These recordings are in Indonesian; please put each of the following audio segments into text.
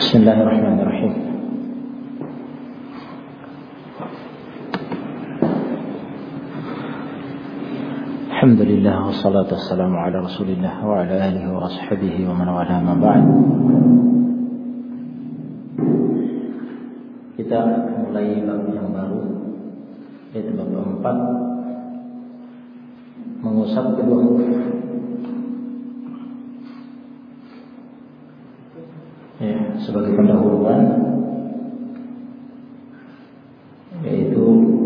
Bismillahirrahmanirrahim. Alhamdulillah wassalatu wassalamu ala Rasulillah wa ala alihi wa ashabihi wa man wala ma ba'd. Kita mulai bab yang baru, yaitu bab 4, mengusap kedua huruf. Ya, sebagai pendahuluan, yaitu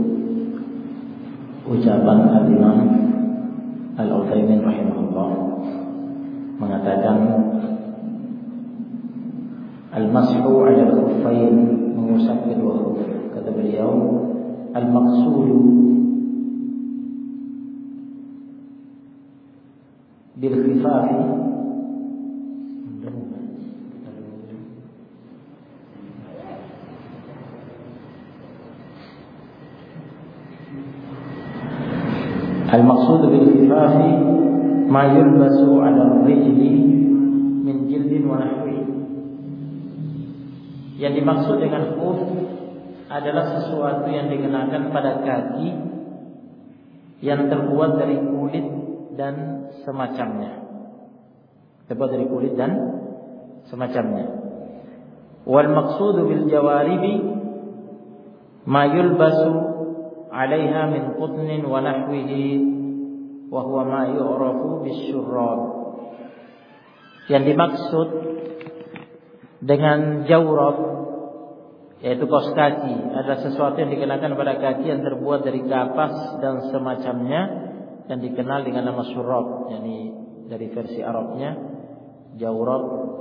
ucapan Al-Imam Al-Utsaimin rahimahullah mengatakan al-mashu 'ala al-khuffain, mengusap kedua huruf. Kata beliau, al-maqsudu bil khifafi al-maqsud bil khifafi ma yulbasu 'ala ar-rijli min jildin wa nahwi. Yang dimaksud dengan khuf adalah sesuatu yang dikenakan pada kaki yang terbuat dari kulit dan semacamnya. Terbuat dari kulit dan semacamnya. Wal maqsudu bil jawaribi ma yulbasu 'alaiha min qutnin wa nahwihi wa huwa ma yu'rafu bisyurrab. Yang dimaksud dengan jawrab, yaitu kaos kaki, adalah sesuatu yang dikenakan pada kaki yang terbuat dari kapas dan semacamnya, yang dikenal dengan nama syurrab. Yani dari versi Arabnya jawrab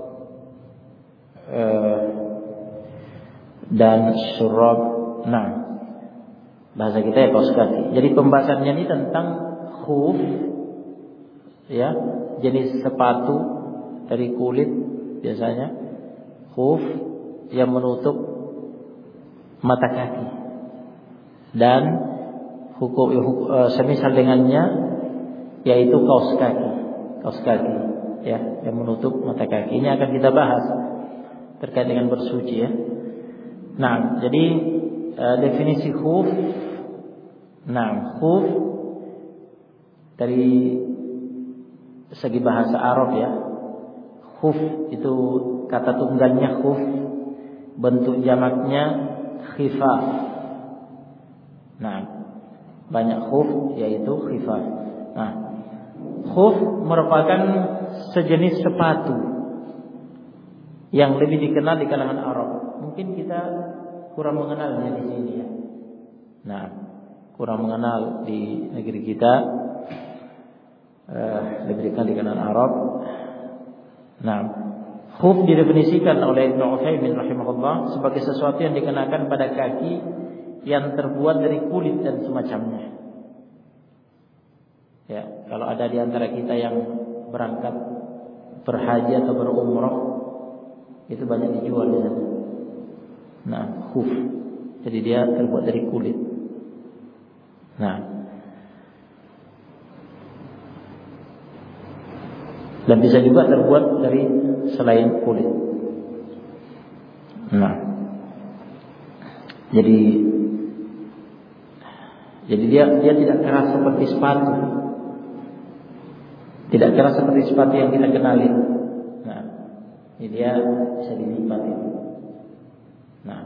dan syurrab. Nah, bahasa kita ya kaos kaki. Jadi pembahasannya ini tentang khuf, ya, jenis sepatu dari kulit biasanya, khuf yang menutup mata kaki, dan semisal dengannya yaitu kaos kaki, ya, yang menutup mata kaki. Ini akan kita bahas terkait dengan bersuci, ya. Nah, jadi definisi khuf. Nah, khuf dari segi bahasa Arab, ya. Khuf itu kata tunggalnya khuf, bentuk jamaknya khifaf. Nah, banyak khuf yaitu khifaf. Nah, khuf merupakan sejenis sepatu yang lebih dikenal di kalangan Arab. Mungkin kita kurang mengenalnya di sini, ya. Nah, kurang mengenal di negeri kita, lebih dikenal di kalangan Arab. Nah, khuf didefinisikan oleh Ibnu Utsaimin rahimahullah sebagai sesuatu yang dikenakan pada kaki yang terbuat dari kulit dan semacamnya. Ya, kalau ada di antara kita yang berangkat berhaji atau berumrah, itu banyak dijual di sana. Nah, khuf. Jadi dia terbuat dari kulit. Nah, dan bisa juga terbuat dari selain kulit. Nah, jadi dia tidak keras seperti sepatu. Tidak keras seperti sepatu yang kita kenali. Nah, ini dia bisa dilipat itu. Nah,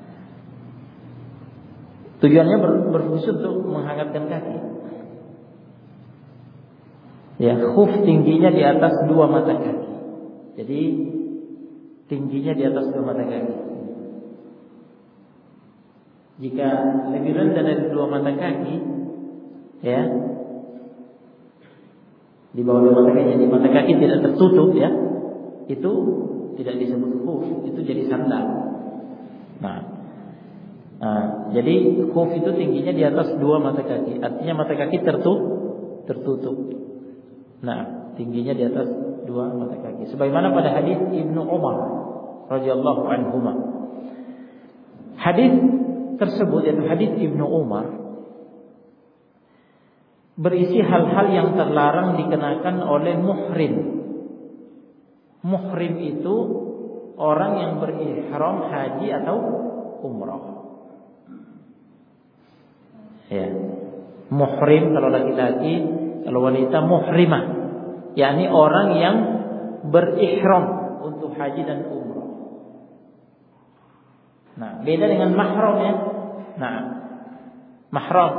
tujuannya berfungsi untuk menghangatkan kaki. Ya, khuf tingginya di atas 2 mata kaki. Jadi tingginya di atas 2 mata kaki. Jika lebih rendah dari 2 mata kaki, ya, di bawah 2 mata kaki, jadi mata kaki tidak tertutup, ya, itu tidak disebut khuf, itu jadi sandal. Nah, jadi khuf itu tingginya di atas 2 mata kaki, artinya mata kaki tertutup. Nah, tingginya di atas 2 mata kaki. Sebagaimana pada hadis Ibnu Umar radhiyallahu anhuma. Hadis tersebut, yaitu hadis Ibnu Umar, berisi hal-hal yang terlarang dikenakan oleh muhrim. Muhrim itu orang yang berihram haji atau umrah. Ya. Muhrim kalau laki-laki, kalau wanita muhrimah, yakni orang yang berihram untuk haji dan umrah. Nah, beda dengan mahram ya. Nah, mahram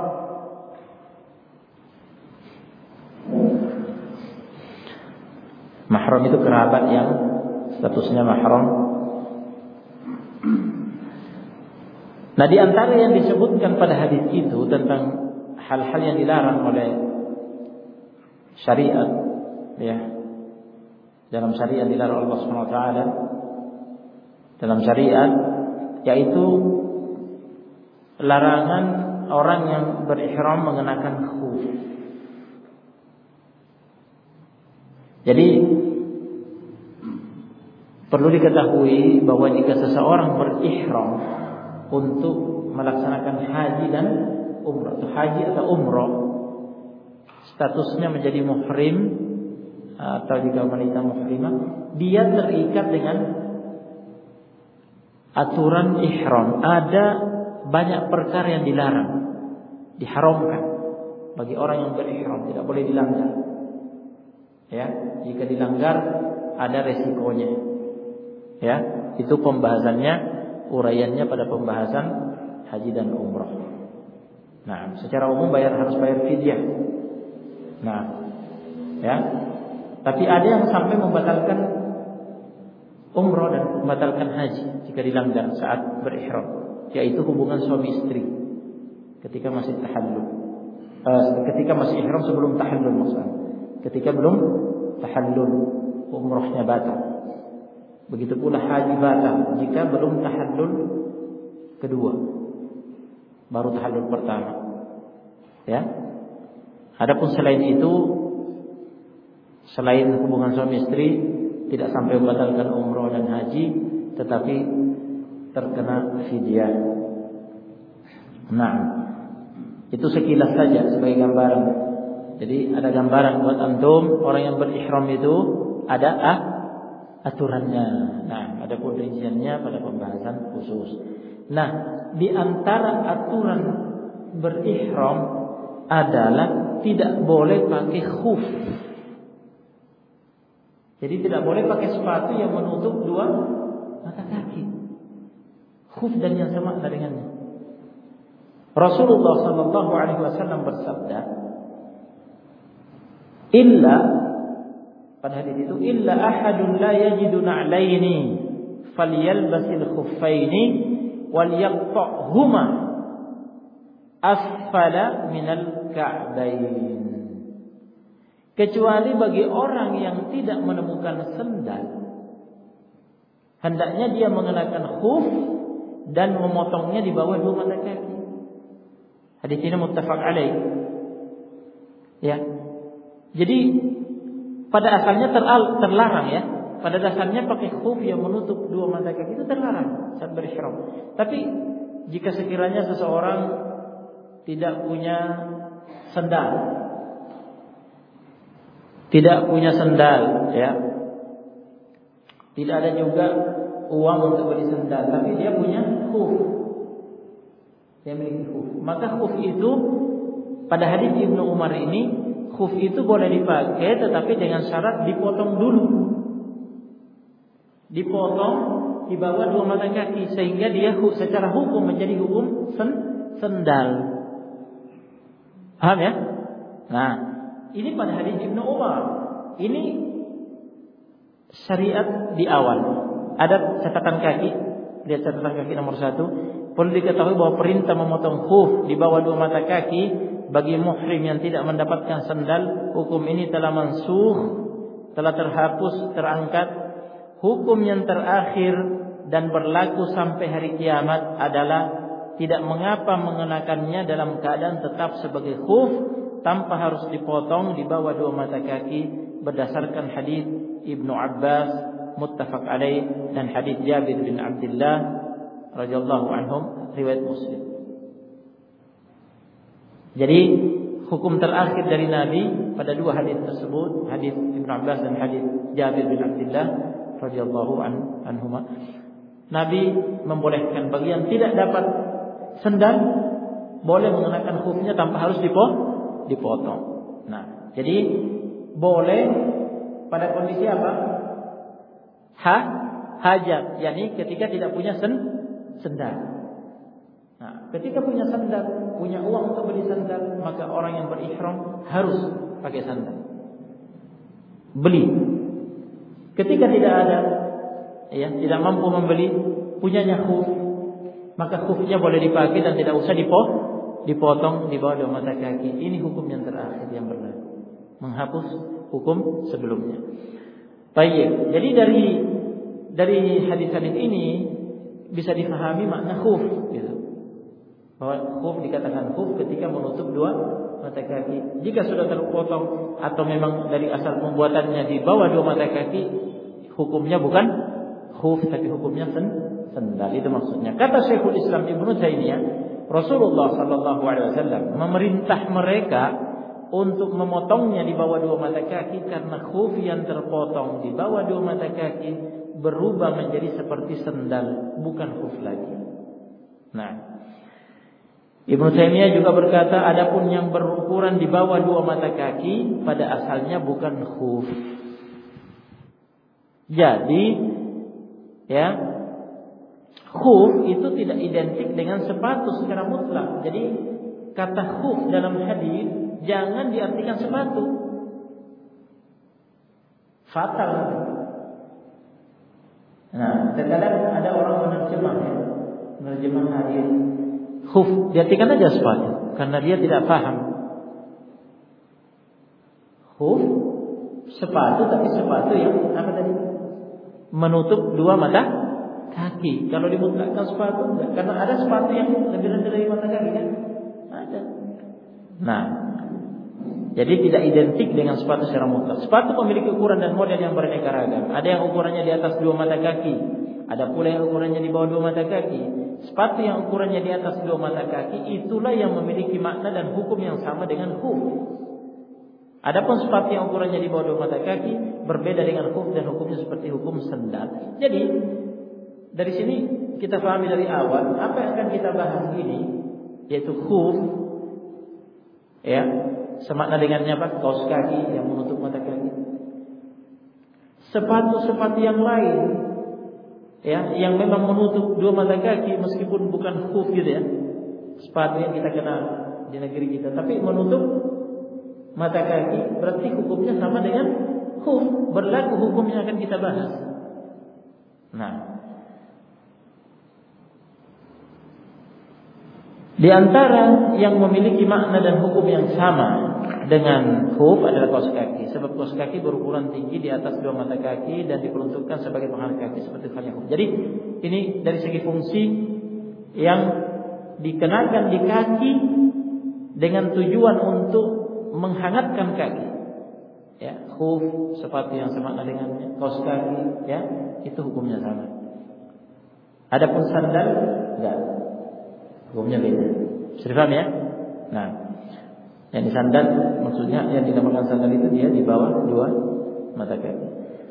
itu kerabat yang statusnya mahram. Nah, di antara yang disebutkan pada hadis itu tentang hal-hal yang dilarang oleh syariat, ya, dalam syariat dilarang Allah Subhanahu wa taala dalam syariat, yaitu larangan orang yang berihram mengenakan khuf. Jadi perlu diketahui bahwa jika seseorang berihram untuk melaksanakan haji dan umrah, haji atau umrah, statusnya menjadi muhrim atau jika wanita muhrimah, dia terikat dengan aturan ihram. Ada banyak perkara yang dilarang, diharamkan bagi orang yang berihram, tidak boleh dilanggar. Ya, jika dilanggar ada resikonya. Ya, itu pembahasannya, uraiannya pada pembahasan haji dan umrah. Nah, secara umum harus bayar fidyah. Nah, ya. Tapi ada yang sampai membatalkan umrah dan membatalkan haji jika dilanggar saat berihram, yaitu hubungan suami istri ketika masih tahallul. Ketika masih ihram sebelum tahallul maksudnya. Ketika belum tahallul, umrahnya batal. Begitu pula haji batal jika belum tahallul kedua, baru tahallul pertama. Ya. Adapun selain itu, selain hubungan suami istri, tidak sampai membatalkan umrah dan haji, tetapi terkena fidyah. Nah, itu sekilas saja sebagai gambaran. Jadi ada gambaran buat antum, orang yang berihram itu ada aturannya. Nah, ada rinciannya pada pembahasan khusus. Nah, di antara aturan berihram adalah tidak boleh pakai khuf. Jadi tidak boleh pakai sepatu yang menutup dua mata kaki. Khuf dan yang sama dengannya. Rasulullah sallallahu alaihi wasallam bersabda, pada hadis itu, illa ahadun la yajidu na'laini falyalbasil khuffaini wal yaqta'huma asfala minal ka'bain. Kecuali bagi orang yang tidak menemukan sendal, hendaknya dia mengenakan khuf dan memotongnya di bawah dua mata kaki. Hadis ini muttafaq alaih. Ya. Jadi pada asalnya terlarang ya. Pada dasarnya pakai khuf yang menutup dua mata kaki itu terlarang saat berihram. Tapi jika sekiranya seseorang tidak punya sendal, ya, tidak ada juga uang untuk beli sendal, tapi dia punya khuf, dia memiliki khuf, maka khuf itu pada hadis Ibnu Umar ini, khuf itu boleh dipakai tetapi dengan syarat dipotong dulu, dipotong di bawah dua mata kaki sehingga dia secara hukum menjadi hukum sendal. Paham ya? Nah, ini pada hadis Ibnu Umar. Ini syariat di awal. Ada catatan kaki. Lihat catatan kaki nomor 1. Perlu diketahui bahwa perintah memotong khuf di bawah dua mata kaki bagi muhrim yang tidak mendapatkan sandal, hukum ini telah mansukh, telah terhapus, terangkat. Hukum yang terakhir dan berlaku sampai hari kiamat adalah tidak mengapa mengenakannya dalam keadaan tetap sebagai khuf tanpa harus dipotong di bawah dua mata kaki berdasarkan hadis Ibnu Abbas muttafaq alaih dan hadis Jabir bin Abdullah radhiyallahu anhum riwayat Muslim. Jadi hukum terakhir dari Nabi pada dua hadis tersebut, hadis Ibnu Abbas dan hadis Jabir bin Abdullah, radhiyallahu anhuma, Nabi membolehkan bagi yang tidak dapat sendal boleh mengenakan khufnya tanpa harus dipotong. Nah, jadi boleh pada kondisi apa? Hajat, yakni ketika tidak punya sendal. Nah, ketika punya sandal, punya uang untuk beli sandal, maka orang yang berihram harus pakai sandal. Beli. Ketika tidak ada, ya, tidak mampu membeli, punyanya khuf, maka khufnya boleh dipakai dan tidak usah dipotong di bawah 2 mata kaki. Ini hukum yang terakhir yang berlaku, menghapus hukum sebelumnya. Baik. Jadi dari hadis-hadis ini bisa difahami makna khuf, gitu. Bahwa khuf dikatakan khuf ketika menutup 2 mata kaki. Jika sudah terpotong atau memang dari asal pembuatannya di bawah 2 mata kaki, hukumnya bukan khuf tapi hukumnya sendal. Itu maksudnya. Kata Syekhul Islam Ibnu Taimiyah, Rasulullah sallallahu alaihi wasallam memerintah mereka untuk memotongnya di bawah 2 mata kaki karena khuf yang terpotong di bawah 2 mata kaki berubah menjadi seperti sendal, bukan khuf lagi. Nah, Ibnu Taimiyah juga berkata, adapun yang berukuran di bawah 2 mata kaki pada asalnya bukan khuf. Jadi, ya, khuf itu tidak identik dengan sepatu secara mutlak. Jadi, kata khuf dalam hadis jangan diartikan sepatu. Fatal. Nah, terkadang ada orang menerjemah hadis khuf diartikan aja sepatu karena dia tidak paham. Khuf sepatu, tapi sepatu yang apa tadi? Menutup 2 mata kaki. Kalau dimutlakkan sepatu enggak, karena ada sepatu yang lebih rendah dari mata kaki kan? Ada. Nah, jadi tidak identik dengan sepatu secara mutlak. Sepatu memiliki ukuran dan model yang beraneka ragam. Ada yang ukurannya di atas 2 mata kaki, ada pula yang ukurannya di bawah 2 mata kaki. Sepatu yang ukurannya di atas 2 mata kaki itulah yang memiliki makna dan hukum yang sama dengan khuf. Adapun sepatu yang ukurannya di bawah 2 mata kaki berbeda dengan khuf dan hukumnya seperti hukum sendal. Jadi dari sini kita pahami dari awal apa yang akan kita bahas ini, yaitu khuf, ya, semakna dengannya apa? Kaos kaki yang menutup mata kaki. Sepatu-sepatu yang lain, ya, yang memang menutup 2 mata kaki meskipun bukan khuf gitu ya. Sepatu yang kita kenal di negeri kita, tapi menutup mata kaki berarti hukumnya sama dengan khuf, berlaku hukum yang akan kita bahas. Nah, di antara yang memiliki makna dan hukum yang sama dengan khuf adalah kaos kaki. Sebab kaos kaki berukuran tinggi di atas 2 mata kaki dan diperuntukkan sebagai penghalang kaki seperti halnya khuf. Jadi ini dari segi fungsi yang dikenakan di kaki dengan tujuan untuk menghangatkan kaki. Ya, khuf sepatu yang semakna dengannya, kaos kaki, ya, itu hukumnya sama. Adapun sandal enggak. Hukumnya beda. Sudah paham ya? Nah, yang di sandal maksudnya yang dinamakan sandal itu dia di bawah 2 mata kaki.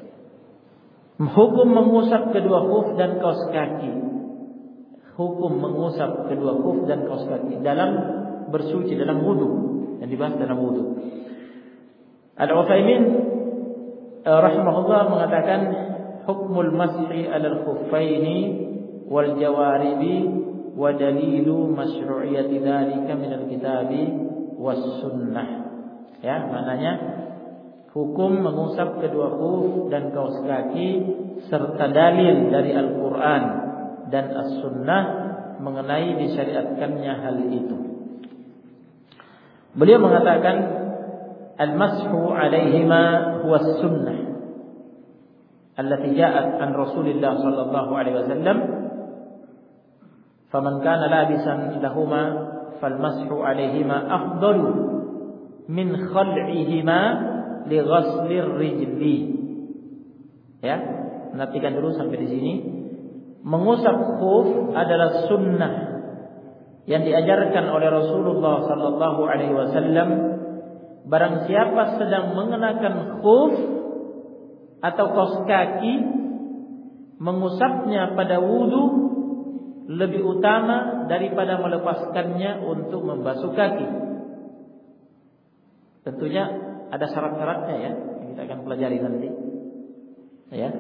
Hukum mengusap kedua khuf dan kaos kaki. Hukum mengusap kedua khuf dan kaos kaki dalam bersuci, dalam wudu, yang dibahas dalam wudu. Al-Utsaimin rahimahullah mengatakan hukmul mashi 'alal khuffaini wal jawaribi wa dalilu masyru'iyyati dzalika minal kitabi was sunnah. Ya, maknanya hukum mengusap kedua khuf dan kaos kaki serta dalil dari Al-Qur'an dan As-Sunnah mengenai disyariatkannya hal itu. Beliau mengatakan al-mashu 'alaihima huwa as-sunnah allati ja'at an Rasulillah sallallahu alaihi wasallam. Faman kana labisan lahuma falmashu 'alaihima afdalu min khal'ihima li ghaslir rijli. Ya, perhatikan dulu sampai di sini. Mengusap khuf adalah sunnah yang diajarkan oleh Rasulullah sallallahu alaihi wasallam. Barang siapa sedang mengenakan khuf atau kaos kaki mengusapnya pada wudu lebih utama daripada melepaskannya untuk membasuh kaki. Tentunya ada syarat-syaratnya ya, yang kita akan pelajari nanti. Ya.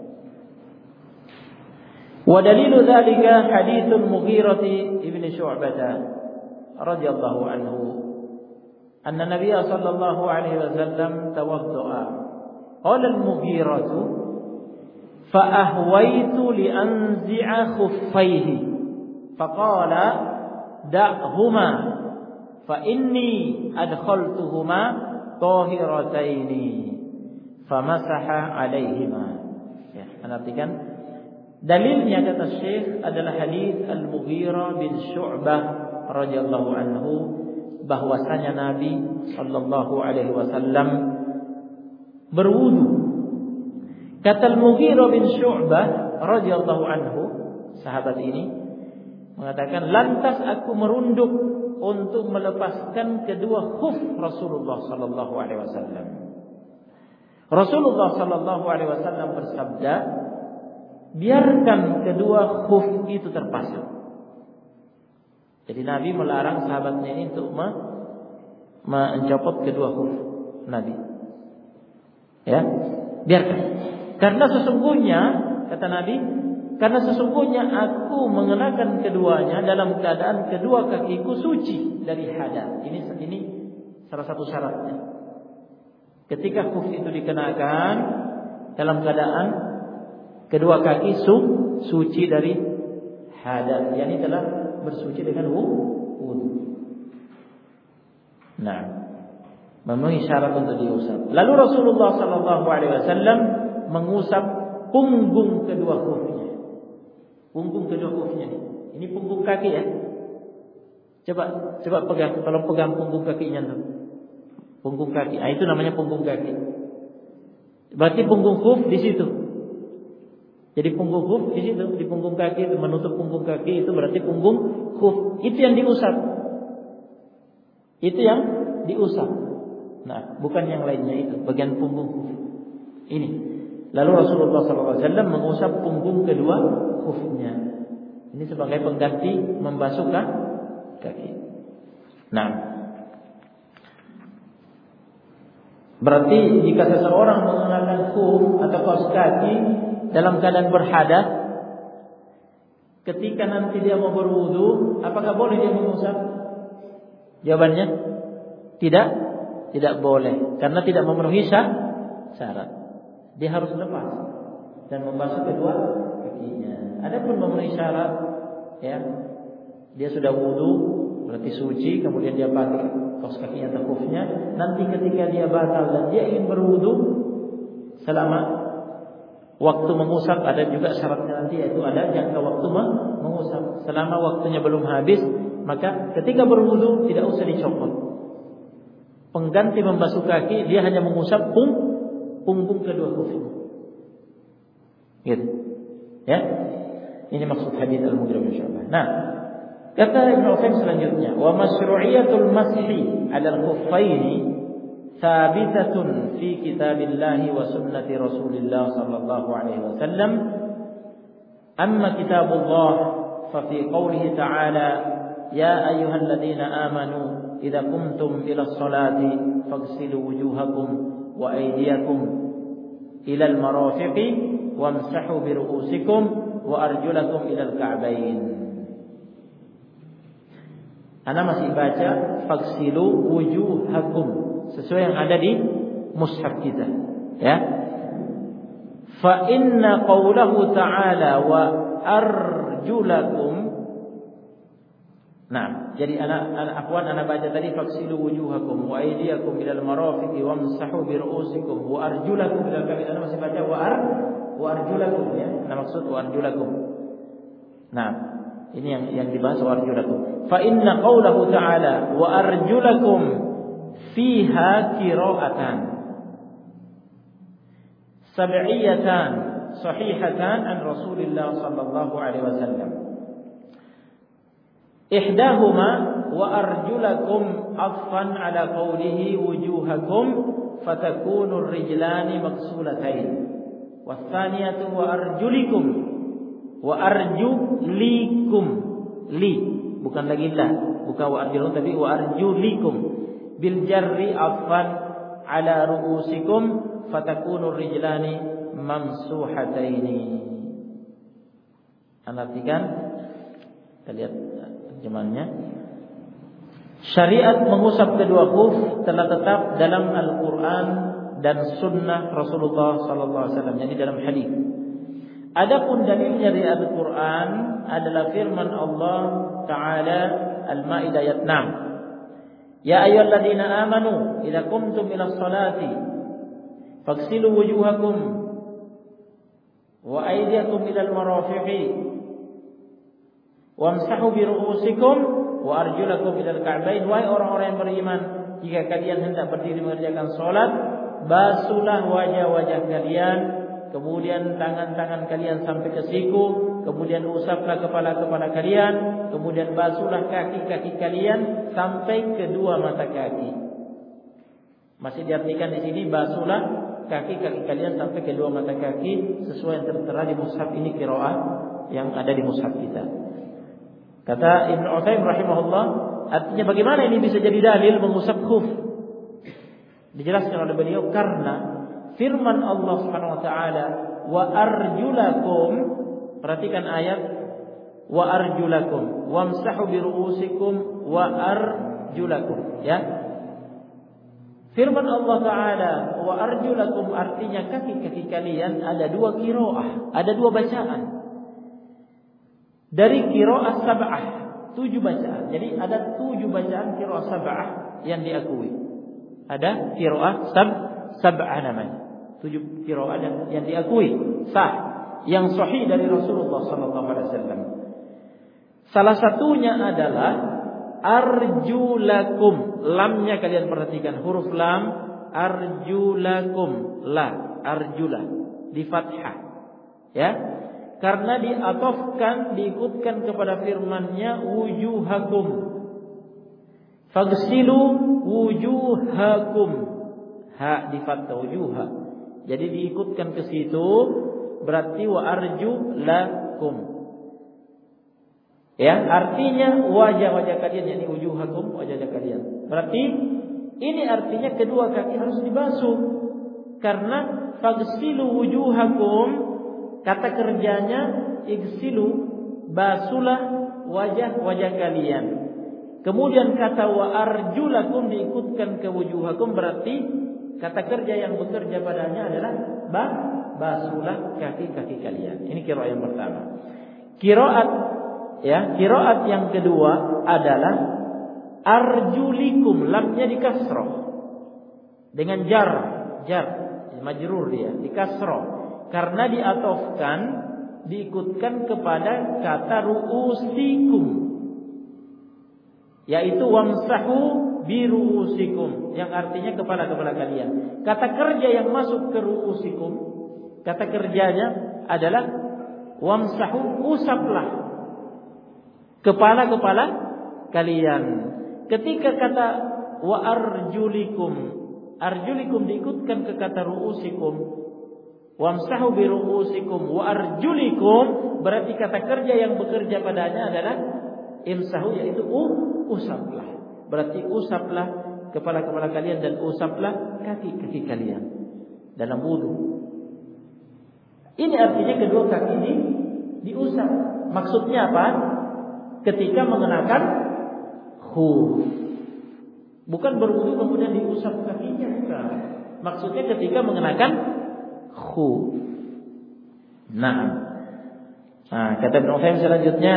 Wa dalilu dzalika haditsul Mughirah ibn Syu'bah radhiyallahu anhu anna Nabiy sallallahu alaihi wasallam tawaddaa. Qala al-Mughirah fa ahwaitu li anzi'a khuffaihi faqala da'huma fa inni adkhaltuhuma tahirataini famasaha alaihima. Ya, perhatikan dalilnya kata Syekh adalah hadis Al-Mughirah bin Syu'bah radhiyallahu anhu bahwasanya Nabi sallallahu alaihi wasallam berwudu. Kata Al-Mughirah bin Syu'bah radhiyallahu anhu, sahabat ini mengatakan, lantas aku merunduk untuk melepaskan kedua khuf Rasulullah sallallahu alaihi wasallam. Rasulullah sallallahu alaihi wasallam bersabda, biarkan kedua khuf itu terpasang. Jadi Nabi melarang sahabatnya ini untuk mencopot kedua khuf Nabi. Ya, biarkan. Karena sesungguhnya kata Nabi, karena sesungguhnya aku mengenakan keduanya dalam keadaan kedua kakiku suci dari hadas. Ini salah satu syaratnya. Ketika khuf itu dikenakan dalam keadaan kedua kaki suci dari hadas, yakni telah bersuci dengan wudu. Nah, memenuhi syarat untuk diusap. Lalu Rasulullah sallallahu alaihi wasallam mengusap punggung kedua khufnya. Punggung kedua khufnya ini punggung kaki ya. Coba pegang, tolong pegang punggung kakinya tuh. Punggung kaki. Itu namanya punggung kaki. Berarti punggung khuf di situ. Jadi punggung khuf di situ, di punggung kaki itu menutup punggung kaki itu berarti punggung khuf. Itu yang diusap. Itu yang diusap. Nah, bukan yang lainnya itu, bagian punggung khuf. Ini. Lalu Rasulullah SAW mengusap punggung kedua khufnya. Ini sebagai pengganti membasuh kaki. Nah, berarti jika seseorang mengenakan khuf atau kaos kaki dalam keadaan berhadas, ketika nanti dia mau berwudu, apakah boleh dia mengusap? Jawabannya tidak boleh, karena tidak memenuhi syarat. Dia harus lepas dan membasuh kedua kakinya. Adapun memenuhi syarat, ya, dia sudah wudu, berarti suci, kemudian dia pakai kaos kakinya atau khufnya. Nanti ketika dia batal dan dia ingin berwudu, selama waktu mengusap ada juga syaratnya nanti, yaitu ada jangka waktu mengusap. Selama waktunya belum habis, maka ketika berwudu tidak usah dicopot. Pengganti membasuh kaki, dia hanya mengusap punggung kedua khufnya. Gitu. Ya. Ini maksud hadis Al-Mughirah bin Syu'bah. Nah, kata Ibnu Utsaimin selanjutnya, wa masyru'iyatul mashi 'ala al-khuffaini thabitatun fi kitabillah wa sunnati Rasulillah sallallahu alaihi wasallam. Amma kitabullah fa fi qoulihi ta'ala ya ayyuhalladzina amanu idza qumtum ila as-salati faghsilu wujuhakum wa aydiyakum ila al-marafiqi wamsahu bi ru'usikum wa arjulakum ila al-ka'bayn. Ana masih baca faghsilu wujuhakum sesuai yang ada di mushaf kita, ya. Fa inna qawlahu ta'ala wa arjulakum. Nah, jadi ana baca tadi faghsilu wujuhakum wa aydiyakum ila al-marafiqi wamsahu bi ru'usikum wa arjulakum ila al-ka'bayn. Ana masih baca wa arjulakum, ya. Nah, maksud wa arjulakum. Nah, ini yang dibahas wa arjulakum. Fa inna qawlahu ta'ala wa arjulakum fiha qira'atan sab'iyatan sahihatan an Rasulillah sallallahu alaihi wasallam. Ihdahuma wa arjulakum afan ala qawlihi wujuhakum fatakunu ar-rijlani maghsulatain. Wasaniyatu wa arjulikum. Wa arjulikum. Li, bukan lagi la, bukan wa arjulikum tapi wa arjulikum. Bil jarri afan ala ru'usikum fatakunu rijlani mamsuhataini. Artikan, kita lihat terjemahannya. Syariat mengusap kedua khuf telah tetap dalam Al-Quran dan Sunnah Rasulullah Sallallahu Alaihi Wasallam, jadi dalam hadis. Adapun dalilnya dari Al-Quran adalah firman Allah Taala Al-Maidah ayat 6. Ya ayyuhalladzina amanu idza qumtum ila sholati faghsilu wujuhakum wa aydiyakum ila al-marafiqi wamsahu bi ru'usikum wa arjulakum ila al-ka'bayn. Wahai orang-orang yang beriman, jika kalian hendak berdiri mengerjakan salat, basuhlah wajah-wajah kalian, kemudian tangan-tangan kalian sampai ke siku, kemudian usaplah kepala-kepala kalian, kemudian basuhlah kaki-kaki kalian sampai kedua mata kaki. Masih diartikan di sini basuhlah kaki-kaki kalian sampai kedua mata kaki sesuai yang tertera di mushaf ini, qiraah yang ada di mushaf kita. Kata Ibnu Utsaimin rahimahullah, artinya bagaimana ini bisa jadi dalil mengusap khuf? Dijelaskan oleh beliau karena firman Allah Subhanahu wa taala wa arjulakum, perhatikan ayat wa arjulakum wamsahu bi ru'usikum wa arjulakum, ya. Firman Allah taala wa arjulakum artinya kaki-kaki kalian, ada dua qiraah, ada dua bacaan. Dari qiraah sab'ah, 7 bacaan. Jadi ada 7 bacaan qiraah sab'ah yang diakui. Ada qiraah sab'ah namanya. 7 qiraah yang diakui sah, yang sahih dari Rasulullah sallallahu alaihi wasallam. Salah satunya adalah arjulakum. Lamnya kalian perhatikan, huruf lam, arjulakum, la, arjula di fathah. Ya. Karena diatofkan, diikutkan kepada firman-Nya wujuhakum. Faghsilu wujuhakum. Ha di fathah wujuha. Jadi diikutkan ke situ, berarti wa arjulakum. Ya, artinya wajah-wajah kalian, yakni wujuhakum, wajah-wajah kalian. Berarti ini artinya kedua kaki harus dibasuh. Karena faghsilu wujuhakum, kata kerjanya igsilu, basuhlah wajah-wajah kalian. Kemudian kata wa arjulakum diikutkan ke wujuhakum, berarti kata kerja yang bekerja padanya adalah basuhlah kaki-kaki kalian. Ini qiraat yang pertama. Qiraat yang kedua adalah arjulikum, lamnya di kasrah dengan jar majrur, dia di kasrah. Karena diatofkan, diikutkan kepada kata ru'usikum, yaitu wamsahu bi ru'usikum, yang artinya kepala-kepala kalian. Kata kerja yang masuk ke ru'usikum, kata kerjanya adalah wamsahu, usaplah kepala-kepala kalian. Ketika kata wa arjulikum, arjulikum diikutkan ke kata ru'usikum, wamsahu bi ru'usikum wa arjulikum, berarti kata kerja yang bekerja padanya adalah imsahu, yaitu usaplah. Berarti usaplah kepala-kepala kalian dan usaplah kaki-kaki kalian dalam wudu. Ini artinya kedua kaki ini diusap. Maksudnya apa? Ketika mengenakan khuf. Bukan berwudu kemudian diusap kakinya, bukan. Maksudnya ketika mengenakan khuf. Nah, kata Ibnu Utsaimin selanjutnya,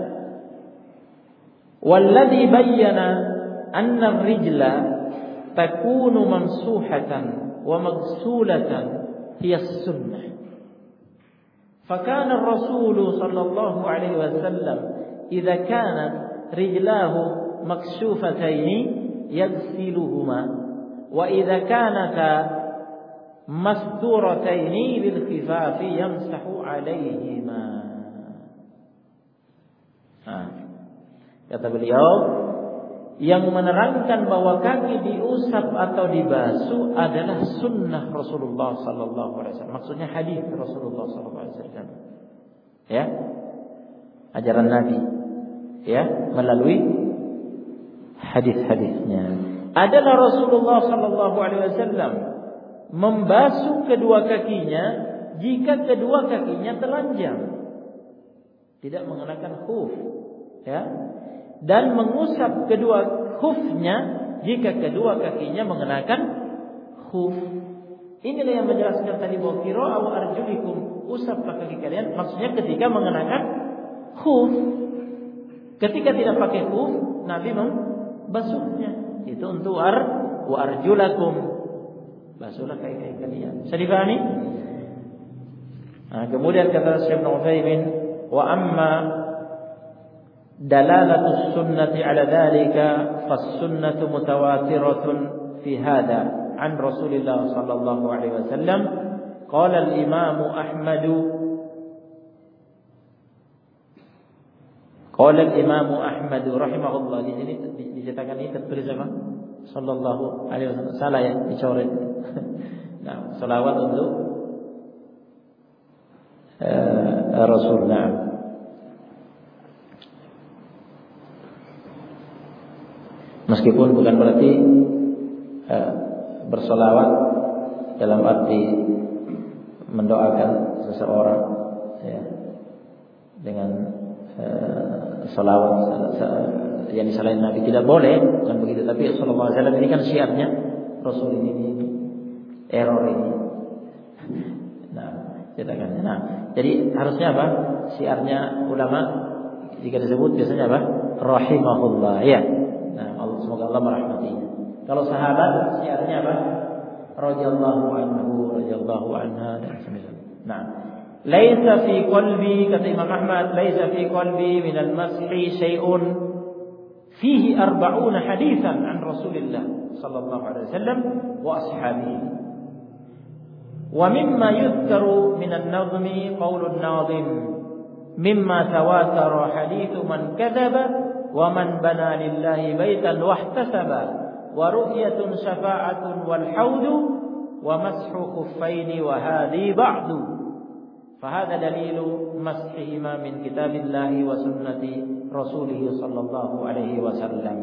walladzi bayyana anna ar-rijla takunu mamsuhatan wa maghsulatan hiya as-sunnah. Fakana ar-rasul sallallahu alaihi wasallam idza kanat rijlahu makshufatayn yaghsiluhuma wa idza kanata masturataini bil khifafi yamsahu alaihima. Kata beliau, yang menerangkan bahwa kaki diusap atau dibasuh adalah sunnah Rasulullah sallallahu alaihi wasallam. Maksudnya hadis Rasulullah sallallahu alaihi wasallam. Ya. Ajaran Nabi. Ya, melalui hadis-hadisnya. Adalah Rasulullah sallallahu alaihi wasallam membasuh kedua kakinya jika kedua kakinya telanjang, tidak mengenakan khuf, ya, dan mengusap kedua khufnya jika kedua kakinya mengenakan khuf. Inilah yang menjelaskan tadi bahwa qira'u arjulikum, usaplah kaki kalian, maksudnya ketika mengenakan khuf. Ketika tidak pakai khuf, Nabi membasuhnya. Itu untuk wa arjulakum, basuhlah kaki kalian. Bisa dipahami? Nah, kemudian kata Syekh Ibnu Utsaimin, wa amma dalalatus sunnati ala dzalika fas-sunnatu mutawatiratun fi hadha an Rasulillah sallallahu alaihi wasallam. Qala al-Imam Ahmad rahimahullah. Di sini dicetakan ini tertulis apa? Sallallahu alaihi wasallam. Salah ya, dicoret. Nah, selawat untuk Rasulullah. Meskipun bukan berarti bersolawat dalam arti mendoakan seseorang, ya, dengan solawat yang selain Nabi, tidak boleh, bukan begitu. Tapi sallallahu alaihi wasallam ini kan syiarnya Rasul ini error ini. Nah, jadi harusnya apa? Syiarnya ulama jika disebut biasanya apa? Rahimahullah, ya. Nah, semoga Allah merahmatinya. Kalau sahabat syiarnya apa? Radhiyallahu anhu, radhiyallahu anha dan sebagainya. Nah, laisa fi qalbi, kata Imam Ahmad, laisa fi qalbi min al-mashi syai'un fihi 40 haditsan an Rasulillah sallallahu alaihi wasallam wa ashabihi. ومما يذكر من النظم قول الناظم مما تواتر حديث من كذب ومن بنى لله بيتا واحتسب ورؤية شفاعة والحوض ومسح خفين وهذه بعض فهذا دليل مسحهما من كتاب الله وسنة رسوله صلى الله عليه وسلم.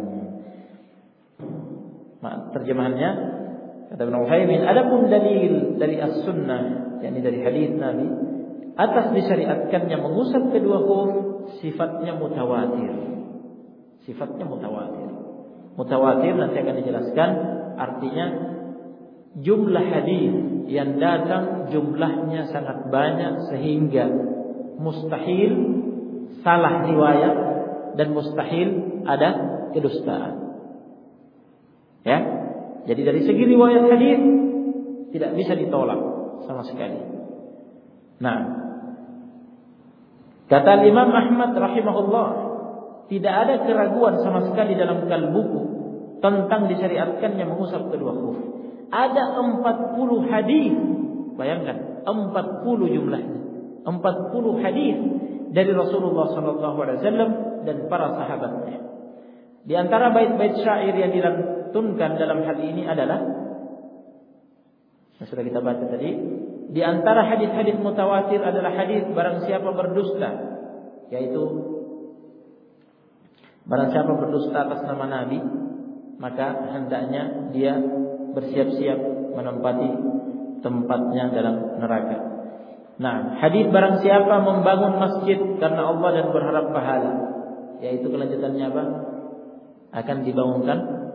Terjemahannya, kata Ibnu Utsaimin, adapun dalil dari as-sunnah, yakni dari hadis Nabi, atas disyariatkannya mengusap kedua khuf, sifatnya mutawatir. Sifatnya mutawatir. Mutawatir nanti akan dijelaskan, artinya jumlah hadis yang datang jumlahnya sangat banyak sehingga mustahil salah riwayat dan mustahil ada kedustaan. Ya. Jadi dari segi riwayat hadis tidak bisa ditolak sama sekali. Nah, kata Imam Ahmad rahimahullah, tidak ada keraguan sama sekali dalam kalbuku tentang disyariatkannya mengusap kedua khuf. Ada 40 hadis, bayangkan 40 jumlahnya, 40 hadis dari Rasulullah sallallahu alaihi wasallam dan para sahabatnya. Di antara bait-bait syair yang dilantunkan dalam hal ini adalah, yang sudah kita baca tadi, di antara hadis-hadis mutawatir adalah hadis barang siapa berdusta, yaitu barang siapa berdusta atas nama Nabi, maka hendaknya dia bersiap-siap menempati tempatnya dalam neraka. Nah, hadis barang siapa membangun masjid karena Allah dan berharap pahala, yaitu kelanjutannya apa? Akan dibangunkan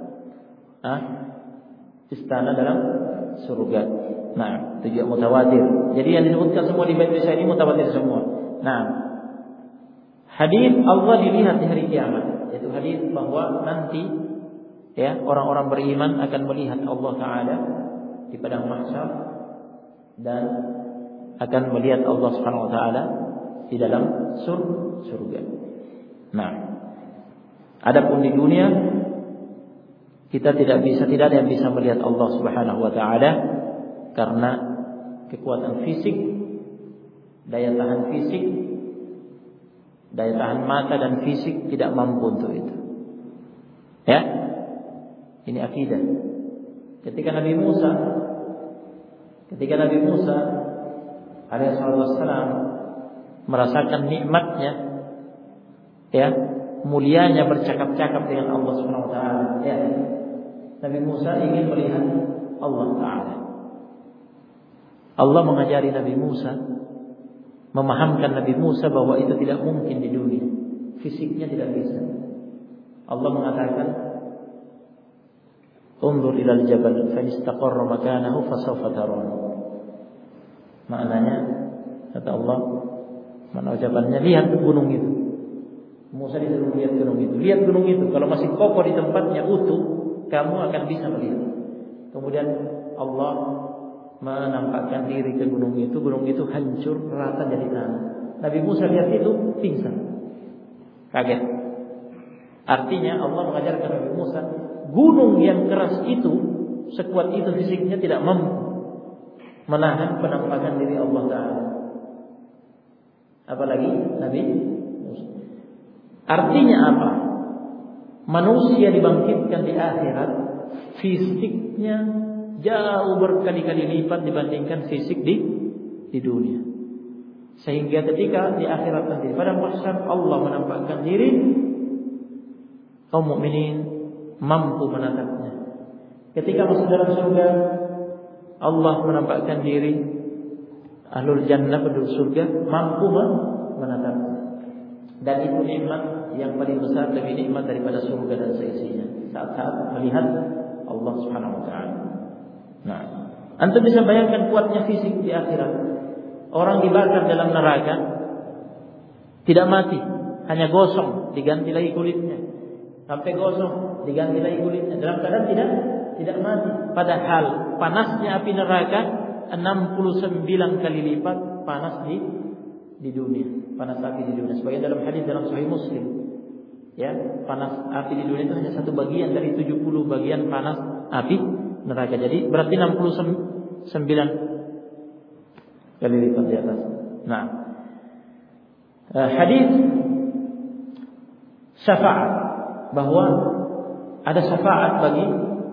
istana dalam surga. Nah, itu juga mutawatir. Jadi yang disebutkan semua di bait ini mutawatir semua. Nah, hadis Allah dilihat di hari kiamat, yaitu hadis bahwa nanti, ya, orang-orang beriman akan melihat Allah Taala di padang mahsyar dan akan melihat Allah Subhanahu wa taala di dalam surga. Nah, adapun di dunia kita tidak ada yang bisa melihat Allah Subhanahu wa taala karena kekuatan fisik, daya tahan fisik, daya tahan mata dan fisik tidak mampu untuk itu. Ya, ini akidah. Ketika Nabi Musa alaihi wassalam merasakan nikmatnya, ya, mulianya bercakap-cakap dengan Allah Subhanahu wa taala, ya. Nabi Musa ingin melihat Allah taala. Allah mengajari Nabi Musa, memahamkan Nabi Musa bahwa itu tidak mungkin di dunia. Fisiknya tidak bisa. Allah mengatakan, "Unzur ilal jabal fa istaqarra makanahu fasawfa tarani." Maknanya, kata Allah, mana ucapannya, lihat gunung itu. Musa disuruh lihat gunung itu. Lihat gunung itu. Kalau masih kokoh di tempatnya utuh, kamu akan bisa melihat. Kemudian Allah menampakkan diri ke gunung itu. Gunung itu hancur, rata jadi tanah. Nabi Musa lihat itu, pingsan, kaget. Artinya Allah mengajarkan Nabi Musa, gunung yang keras itu, sekuat itu fisiknya tidak mampu menahan penampakan diri Allah Ta'ala. Apalagi Nabi Musa. Artinya apa? Manusia dibangkitkan di akhirat, fisiknya jauh berkali-kali lipat dibandingkan fisik di dunia. Sehingga ketika di akhirat nanti pada mahsyar Allah menampakkan diri, kaum mukminin mampu menatapnya. Ketika masuk dalam surga, Allah menampakkan diri, ahlul jannah penduduk surga mampu menatapnya. Dan itu nikmat yang paling besar, lebih nikmat daripada surga dan seisinya. Saat-saat melihat Allah Subhanahu wa taala. Nah, antum bisa bayangkan kuatnya fisik di akhirat. Orang dibakar dalam neraka tidak mati, hanya gosong, diganti lagi kulitnya. Sampai gosong, diganti lagi kulitnya. Dalam keadaan tidak mati. Padahal panasnya api neraka 69 kali lipat panas di dunia. Panas api di dunia. Sebagian dalam hadis dalam Sahih Muslim, ya, panas api di dunia itu hanya satu bagian dari 70 bagian panas api neraka. Jadi berarti 69 kali lipat di atas. Nah, hadis syafaat, bahwa ada syafaat bagi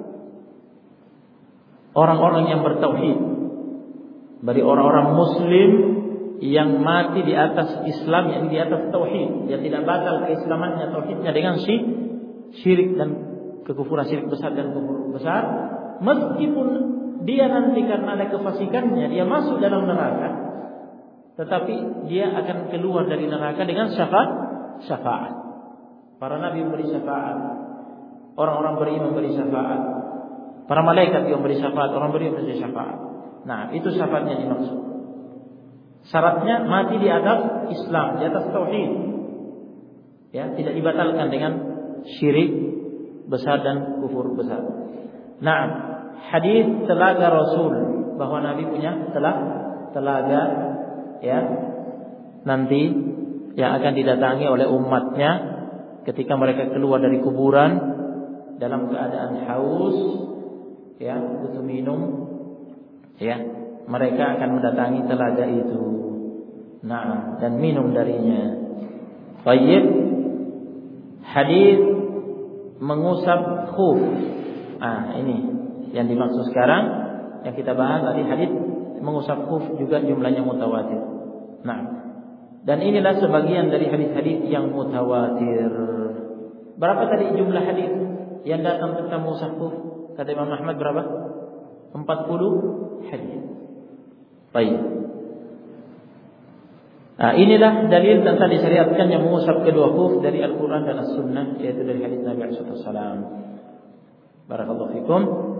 orang-orang yang bertauhid, bagi orang-orang muslim yang mati di atas Islam, yang di atas tauhid, yang tidak batal keislamannya, tauhidnya dengan syirik dan kekufuran, syirik besar dan kufur besar, meskipun dia nanti karena ada kefasikannya dia masuk dalam neraka, tetapi dia akan keluar dari neraka dengan syafaat. Para nabi memberi syafaat, orang-orang beriman memberi syafaat, para malaikat yang memberi syafaat, orang beriman memberi syafaat. Nah, itu syafaatnya dimaksud. Syaratnya mati di atas Islam, di atas tauhid, ya, tidak dibatalkan dengan syirik besar dan kufur besar. Nah, hadis telaga Rasul, bahwa Nabi punya telaga, ya, nanti yang akan didatangi oleh umatnya ketika mereka keluar dari kuburan dalam keadaan haus, ya, butuh minum, ya, mereka akan mendatangi telaga itu. Nah, dan minum darinya. Baik. Hadis mengusap khuf. Ini yang dimaksud sekarang yang kita bahas tadi, hadis mengusap khuf juga jumlahnya mutawatir. Nah, dan inilah sebagian dari hadis-hadis yang mutawatir. Berapa tadi jumlah hadis yang datang tentang mengusap khuf? Kata Imam Ahmad berapa? 40 hadis. Baik. Inilah dalil tentang disyariatkannya mengusap kedua khuf dari Al-Quran dan As-Sunnah, yaitu dari hadis Nabi SAW. Barakallahu fikum.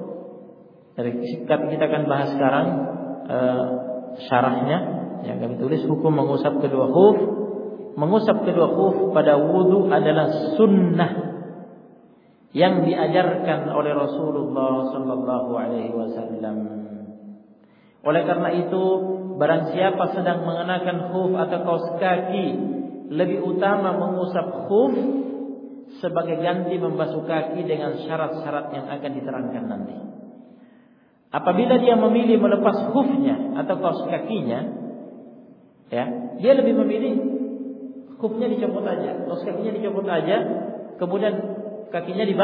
Kita akan bahas sekarang syarahnya yang kami tulis. Hukum mengusap kedua khuf. Mengusap kedua khuf pada wudu adalah sunnah yang diajarkan oleh Rasulullah sallallahu alaihi wasallam. Oleh karena itu, barang siapa sedang mengenakan khuf atau kaos kaki, lebih utama mengusap khuf sebagai ganti membasuh kaki dengan syarat-syarat yang akan diterangkan nanti. Apabila dia memilih melepas khufnya atau kaos kakinya, ya, dia lebih memilih khufnya dicopot aja, kaos kakinya dicopot aja, kemudian kakinya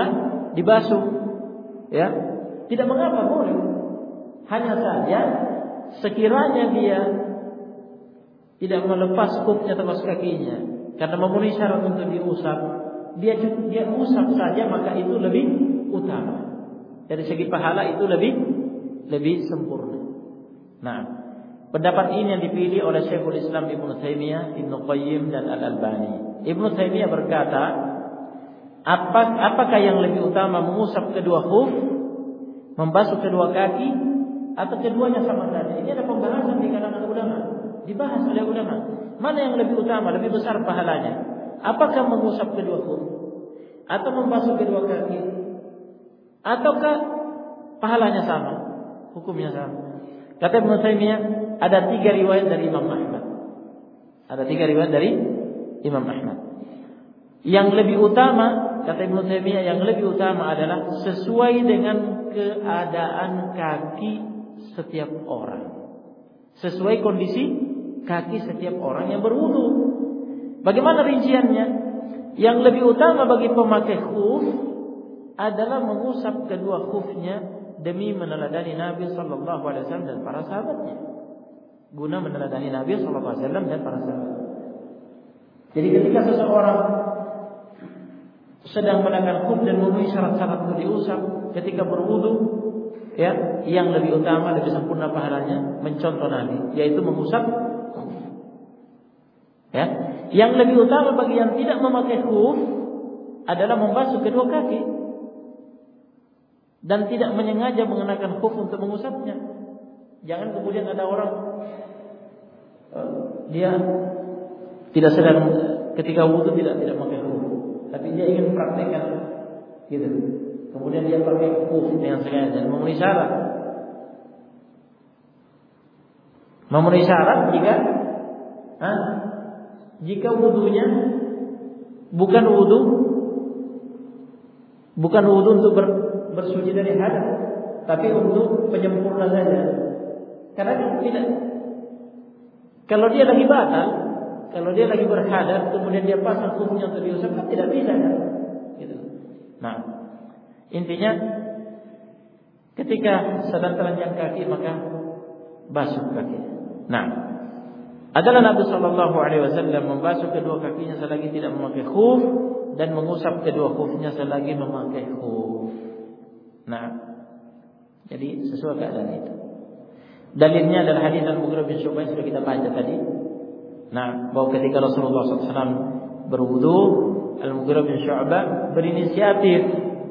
dibasuh. Ya, tidak mengapa, boleh. Hanya saja sekiranya dia tidak melepas khufnya atau kaos kakinya karena memenuhi syarat untuk diusap, dia usap saja, maka itu lebih utama. Dari segi pahala itu lebih sempurna. Nah, pendapat ini yang dipilih oleh Syekhul Islam Ibnu Taimiyah, Ibnu Qayyim dan Al-Albani. Ibnu Taimiyah berkata, apakah yang lebih utama, mengusap kedua khuf, membasuh kedua kaki, atau keduanya sama saja? Ini ada pembahasan di kalangan ulama. Dibahas oleh ulama, mana yang lebih utama, lebih besar pahalanya? Apakah mengusap kedua khuf atau membasuh kedua kaki? Ataukah pahalanya sama, hukumnya sama? Kata Ibnu Taimiyah, ada 3 riwayat dari Imam Ahmad. Ada 3 riwayat dari Imam Ahmad. Yang lebih utama, kata Ibnu Taimiyah, yang lebih utama adalah sesuai dengan keadaan kaki setiap orang. Sesuai kondisi kaki setiap orang yang berwudu. Bagaimana rinciannya? Yang lebih utama bagi pemakai khuf adalah mengusap kedua khufnya demi meneladani Nabi sallallahu alaihi wasallam dan para sahabatnya. Guna meneladani Nabi sallallahu alaihi wasallam dan para sahabat. Jadi ketika seseorang sedang mengenakan khuf dan memenuhi syarat-syarat untuk diusap ketika berwudu, ya, yang lebih utama, lebih sempurna pahalanya mencontoh Nabi, yaitu mengusap khuf. Ya, yang lebih utama bagi yang tidak memakai khuf adalah membasuh kedua kaki dan tidak menyengaja mengenakan khuf untuk mengusapnya. Jangan kemudian ada orang dia tidak sedang ketika wudu tidak memakai khuf, tapi dia ingin praktekkan gitu. Kemudian dia pakai khuf dengan sengaja dan memenuhi syarat. Memenuhi syarat jika wudunya bukan wudu untuk bersuci dari hadas, tapi untuk penyempurna saja. Karena tidak, kalau dia lagi batal, kalau dia lagi berhadas, kemudian dia pasang khufnya untuk diusap, kan tidak bisa kan? Gitu. Nah, intinya ketika sedang telanjang kaki maka basuh kaki. Nah, adalah Nabi sallallahu alaihi wasallam membasuh kedua kakinya selagi tidak memakai khuf dan mengusap kedua khufnya selagi memakai khuf. Nah, jadi sesuai keadaan itu. Dalilnya adalah hadis Al-Mughirah bin Syu'bah yang sudah kita baca tadi. Nah, bahwa ketika Rasulullah SAW berwudu, Al-Mughirah bin Syu'bah berinisiatif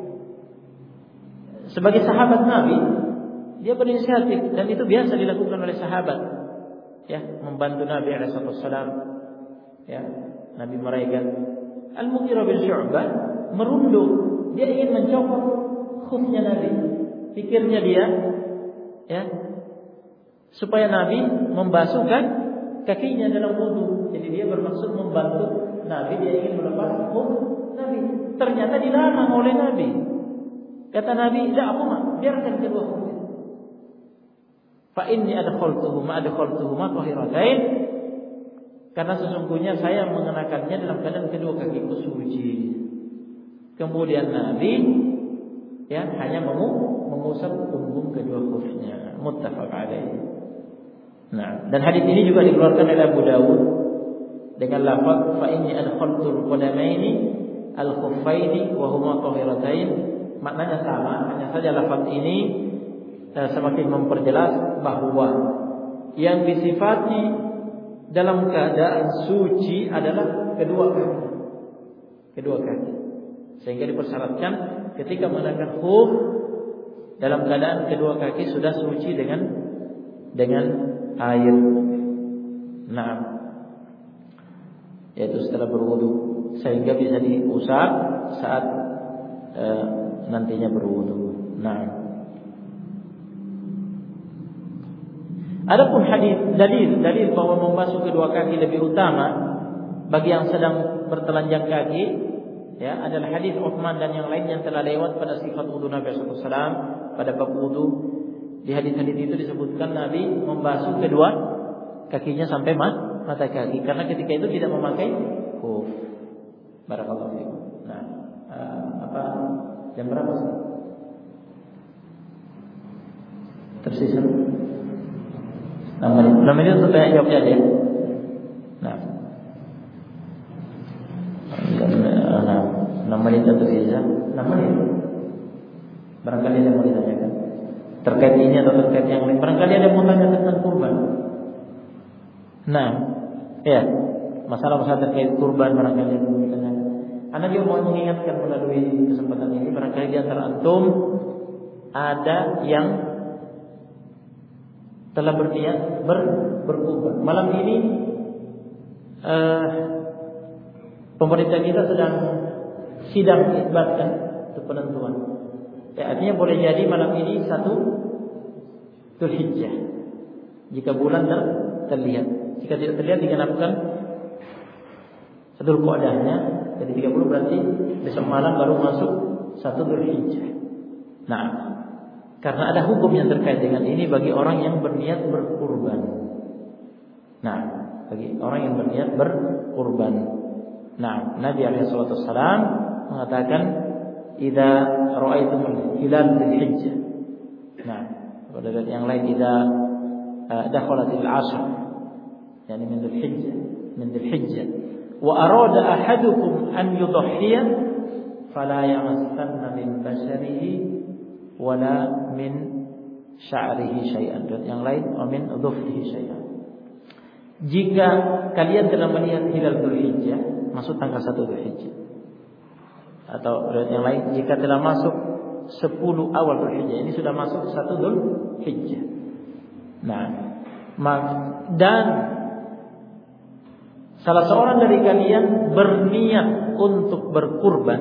sebagai sahabat Nabi, dia berinisiatif dan itu biasa dilakukan oleh sahabat, ya, membantu Nabi SAW, ya, Nabi mereka. Al-Mughirah bin Syu'bah merunduk, dia ingin mencopot khufnya Nabi. Pikirnya dia, ya, supaya Nabi membasuhkan kakinya dalam wudu. Jadi dia bermaksud membantu Nabi, dia ingin melepas khuf Nabi. Ternyata dilarang oleh Nabi. Kata Nabi, "La aquma, biarkan kedua khufnya. Fa inni adkhaltuhuma tahiratain." Karena sesungguhnya saya mengenakannya dalam keadaan kedua kakiku suci. Kemudian Nabi, ya, hanya mengusap punggung kedua khufnya. Muttafaq alaih. Nah, dan hadis ini juga dikeluarkan oleh Abu Dawud dengan lafaz fa inni adkhaltul qadamaini al-khuffaini wa huma tahiratain. Maknanya sama, hanya saja lafaz ini semakin memperjelas bahwa yang disifati dalam keadaan suci adalah kedua kaki. Sehingga dipersyaratkan ketika mengenakan khuf dalam keadaan kedua kaki sudah suci dengan air. Nah, yaitu setelah berwudu, sehingga bisa diusap saat nantinya berwudu. Nah, adapun hadis dalil bahwa membasuh kedua kaki lebih utama bagi yang sedang bertelanjang kaki, ya, adalah hadis Utsman dan yang lain yang telah lewat pada sifat wudu Nabi sallallahu alaihi wasallam pada bab wudu. Di hadis-hadis itu disebutkan Nabi membasuh kedua kakinya sampai mata kaki karena ketika itu tidak memakai khuf. Barakallahu fiikum. Nah, Jam berapa sih? Tersisa 6 menit. 6 menit untuk tanya jawab aja ya. Nah. 6 menit tersisa. 6 menit. Barangkali ada yang mau ditanyakan terkait ini atau terkait yang lain. Barangkali ada yang mau tanya tentang kurban. Nah, ya, masalah-masalah terkait kurban barangkali yang mau ditanyakan. Anda juga mau mengingatkan melalui kesempatan ini, barangkali di antara antum ada yang telah berniat berkurban. Malam ini pemerintah kita sedang sidang isbatkan untuk penentuan. Ya, artinya boleh jadi malam ini 1 Dzulhijjah. Jika bulan terlihat, jika tidak terlihat digenapkan 1 Dzulqa'dahnya, jadi 30 berarti besok malam baru masuk 1 Dzulhijjah. Nah, karena ada hukum yang terkait dengan ini bagi orang yang berniat berkurban. Nah, bagi orang yang berniat berkurban. Nah, Nabi SAW mengatakan, "Idza ra'aitumul hilal dzulhijjah." Nah, pada ayat yang lain, "Idza dakhalatil 'ashr." Yani min dzulhijjah. Wa arada ahadukum an yudhhiya fala yamassanna min basharihi wala min sya'rihi syai'an. Dan yang lain, wa min dhufrihi syai'an. Jika kalian telah melihat hilal Dzulhijjah, masuk tanggal 1 Dzulhijjah. Atau yang lain, jika telah masuk 10 awal Dzulhijjah, ini sudah masuk 1 Dzulhijjah. Nah, dan salah seorang dari kalian berniat untuk berkurban,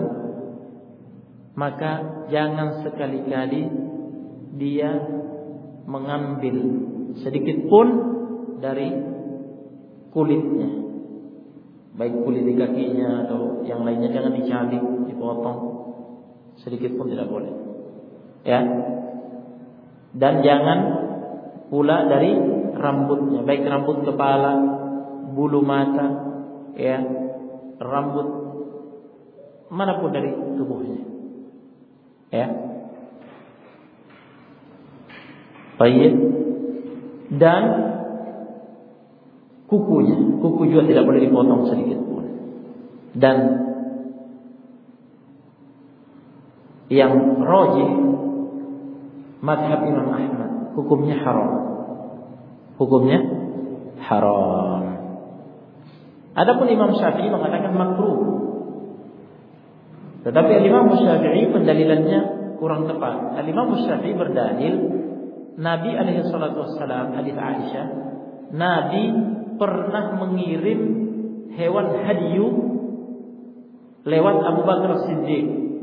maka jangan sekali-kali dia mengambil sedikit pun dari kulitnya, baik kulit di kakinya atau yang lainnya, jangan dicabik, dipotong, sedikit pun tidak boleh. Ya. Dan jangan pula dari rambutnya, baik rambut kepala, bulu mata, ya, rambut manapun dari tubuhnya. Ya. Baik. Dan kuku juga tidak boleh dipotong sedikit pun. Dan yang rajih mazhab Imam Ahmad, hukumnya haram. Adapun Imam Syafi'i mengatakan makruh. Tetapi Imam Syafi'i pendalilannya kurang tepat. Imam Syafi'i berdalil Nabi alaihi salatu wassalam, hadis Aisyah, Nabi pernah mengirim hewan hadyu lewat Abu Bakar As-Siddiq.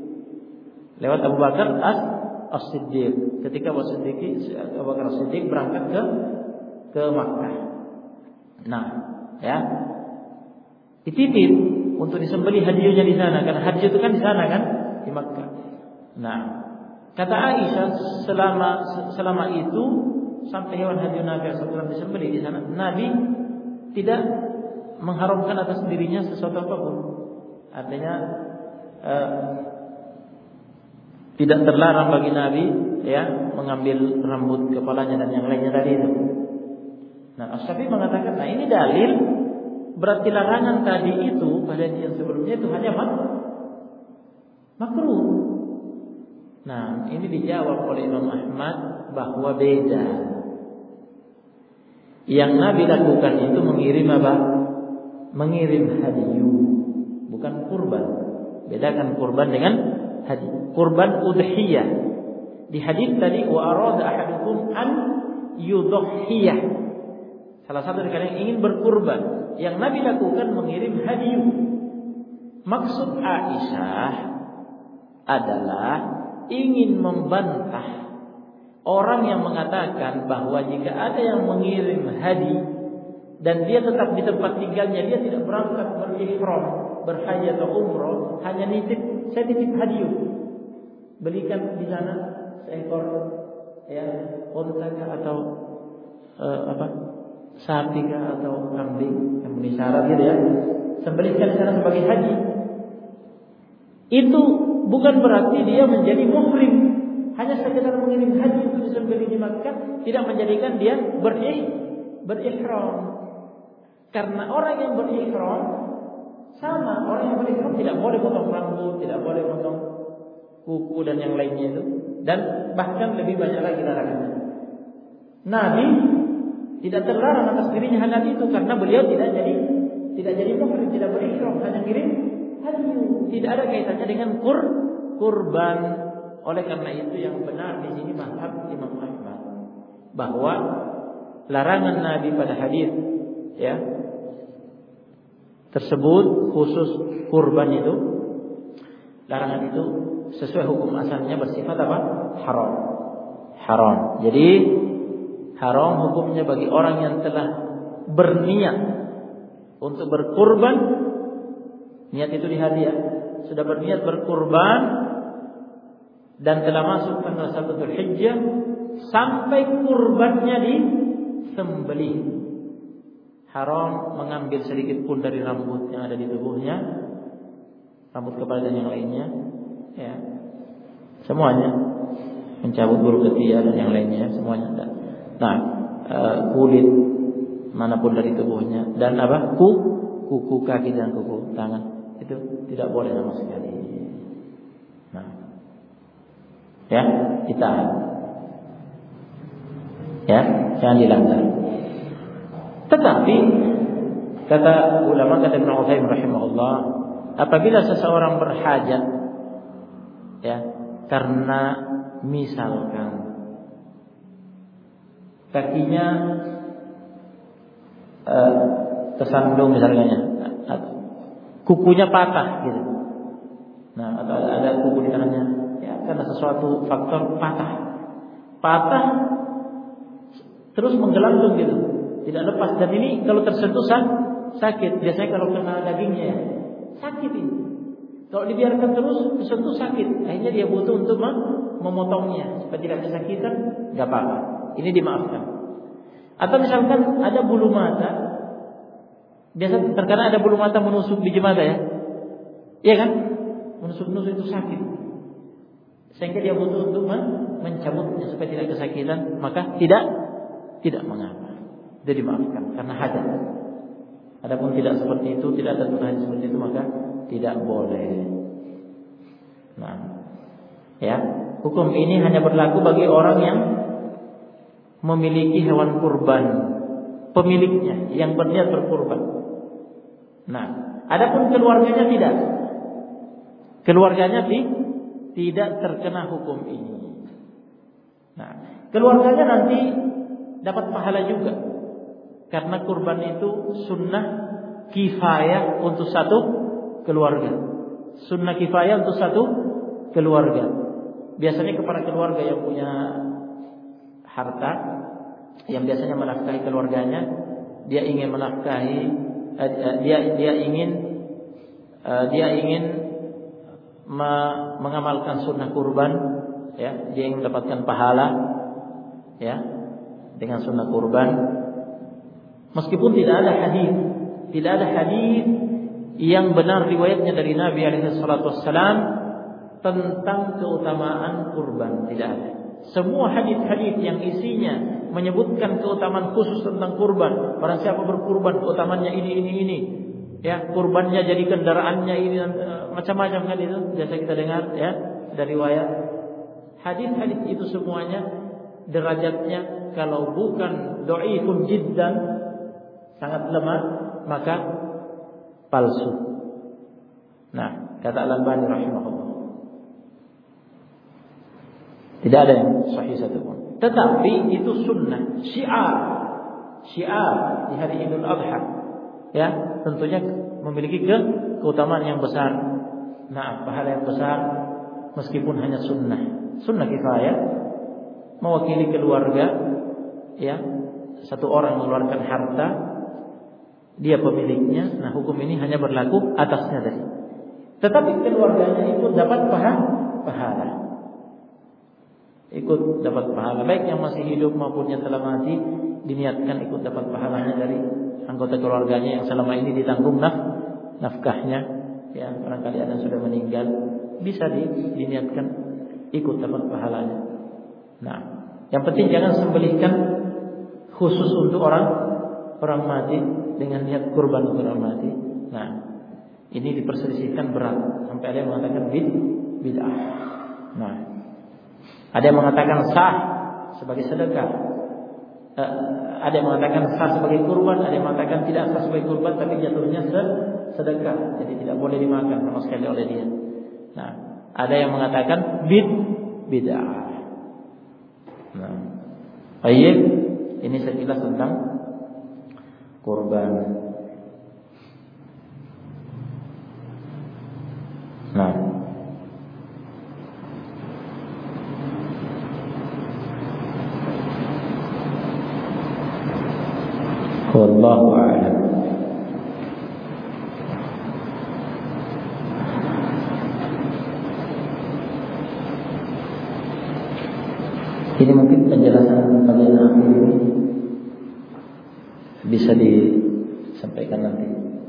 As-Siddiq ketika Abu Bakar As-Siddiq berangkat ke Makkah. Nah, ya. Dititip untuk disembelih hadyunya di sana, karena hadyu itu kan di sana kan, di Makkah. Nah, kata Aisyah, selama itu sampai hewan hadyu Nabi SAW disembelih di sana, Nabi tidak mengharamkan atas dirinya sesuatu apapun. Artinya tidak terlarang bagi Nabi, ya, mengambil rambut kepalanya dan yang lainnya tadi itu. Nah, Asy-Syafi'i mengatakan, nah ini dalil, berarti larangan tadi itu pada yang sebelumnya itu hanya makruh. Nah, ini dijawab oleh Imam Ahmad bahwa beda. Yang Nabi lakukan itu mengirim apa? Mengirim hadyu, bukan kurban. Bedakan kurban dengan hadyu. Kurban udhiyah. Di hadis tadi, wa arada ahadukum an yudhhiyah. Salah satu dari kalian ingin berkurban. Yang Nabi lakukan mengirim hadyu. Maksud Aisyah adalah ingin membantah orang yang mengatakan bahwa jika ada yang mengirim hadi dan dia tetap di tempat tinggalnya, dia tidak berangkat berihram, berhaji atau umroh, hanya saya titip hadiah, belikan di sana seekor, ya, unta atau sapi atau kambing yang memenuhi syarat gitu, ya, sembelihkan di sana sebagai haji. itu bukan berarti dia menjadi muhrim. Hanya sekedar mengirim haji untuk disembelih di Makkah tidak menjadikan dia berihram. Karena orang yang berihram sama orang yang berihram tidak boleh potong rambut, tidak boleh potong kuku dan yang lainnya itu, dan bahkan lebih banyak lagi larangannya. Nabi tidak terlarang atas dirinya hal itu karena beliau tidak jadi muhrim, tidak berihram, hanya ngirim haji. Tidak ada kaitannya dengan kurban. Oleh karena itu yang benar di sini mazhab Imam Ahmad bahwa larangan Nabi pada hadis ya tersebut khusus kurban itu, larangan itu sesuai hukum asalnya bersifat apa? Haram. Jadi haram hukumnya bagi orang yang telah berniat untuk berkurban, niat itu di hati ya, sudah berniat berkurban dan telah masuk tanggal 1 Dzulhijjah sampai kurbannya disembelih, haram mengambil sedikit pun dari rambut yang ada di tubuhnya, rambut kepala dan yang lainnya, ya, semuanya, mencabut bulu ketiak dan yang lainnya, semuanya. Nah, kulit manapun dari tubuhnya dan apa, kuku kaki dan kuku tangan itu tidak boleh sama sekali. Nah, ya, kita, ya, jangan dilanggar. Tetapi kata ulama, kata Ibnu Utsaimin rahimahullah, apabila seseorang berhajat ya karena misalkan kakinya tersandung misalnya, kukunya patah gitu. Nah, atau ada kuku di tangannya ya karena sesuatu faktor patah terus menggelantung gitu, tidak lepas, dan ini kalau tersentuh sakit. Biasanya kalau kena dagingnya ya sakit ini. Kalau dibiarkan terus tersentuh sakit, akhirnya dia butuh untuk memotongnya supaya tidak kesakitan, nggak apa-apa, ini dimaafkan. Atau misalkan ada bulu mata, biasa terkadang ada bulu mata menusuk biji mata ya, iya kan, menusuk itu sakit, sehingga dia butuh untuk mencabutnya supaya tidak kesakitan, maka tidak mengapa, dia dimaafkan karena hajat. Adapun tidak seperti itu, tidak ada tuntutan seperti itu, maka tidak boleh. Nah, ya, hukum ini hanya berlaku bagi orang yang memiliki hewan kurban, pemiliknya yang berniat berkurban. Nah, adapun keluarganya tidak. Keluarganya tidak terkena hukum ini. Nah, keluarganya nanti dapat pahala juga, karena kurban itu sunnah kifayah untuk satu keluarga. Sunnah kifayah untuk satu keluarga. Biasanya kepada keluarga yang punya harta, yang biasanya menafkahi keluarganya, dia ingin menafkahi, dia ingin mengamalkan sunnah kurban, ya, dia ingin mendapatkan pahala, ya, dengan sunnah kurban. Meskipun tidak ada hadis yang benar riwayatnya dari Nabi alaihi salatu wassalam tentang keutamaan kurban, tidak ada. Semua hadis-hadis yang isinya menyebutkan keutamaan khusus tentang kurban, barang siapa berkurban keutamannya ini, ya, kurbannya jadi kendaraannya ini, macam-macam kan itu biasa kita dengar ya dari riwayat. Hadis-hadis itu semuanya derajatnya kalau bukan dhaifun jiddan, sangat lemah, maka palsu. Nah, kata Al-Albani rahimahullah, tidak ada yang sahih satupun. Tetapi itu sunnah, syiar di hari Idul Adha, ya, tentunya memiliki keutamaan yang besar. Nah, pahala yang besar meskipun hanya sunnah kifayah, mewakili keluarga, ya, satu orang mengeluarkan harta, dia pemiliknya. Nah, hukum ini hanya berlaku atasnya tadi. Tetapi keluarganya ikut dapat pahala. Ikut dapat pahala, baik yang masih hidup maupun yang telah mati, diniatkan ikut dapat pahalanya dari anggota keluarganya yang selama ini ditanggung nafkahnya. Ya, barangkali ada yang sudah meninggal, bisa diniatkan ikut dapat pahalanya. Nah, yang penting jangan sembelihkan khusus untuk orang mati dengan niat kurban untuk orang mati. Nah, ini diperselisihkan berat sampai ada yang mengatakan bid'ah. Nah, ada yang mengatakan sah sebagai sedekah. Ada yang mengatakan sah sebagai kurban, ada yang mengatakan tidak sah sebagai kurban tapi jatuhnya sedekah, jadi tidak boleh dimakan sama sekali oleh dia. Nah, ada yang mengatakan bid'ah. Nah, baik, ini sekilas tentang kurban. Nah, wallahu a'lam. Ini mungkin penjelasan bagian akhir ini bisa disampaikan nanti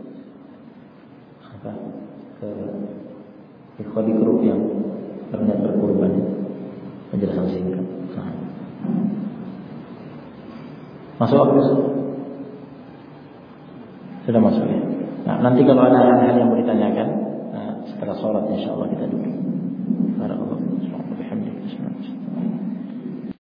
ke ikhwani grup yang berniat berkurban, penjelasan singkat. Nah. Masuk apa? Sudah masuk ya. Nah, nanti kalau ada hal-hal yang mau ditanyakan, setelah sholat insyaallah kita duduk. Barakallahu.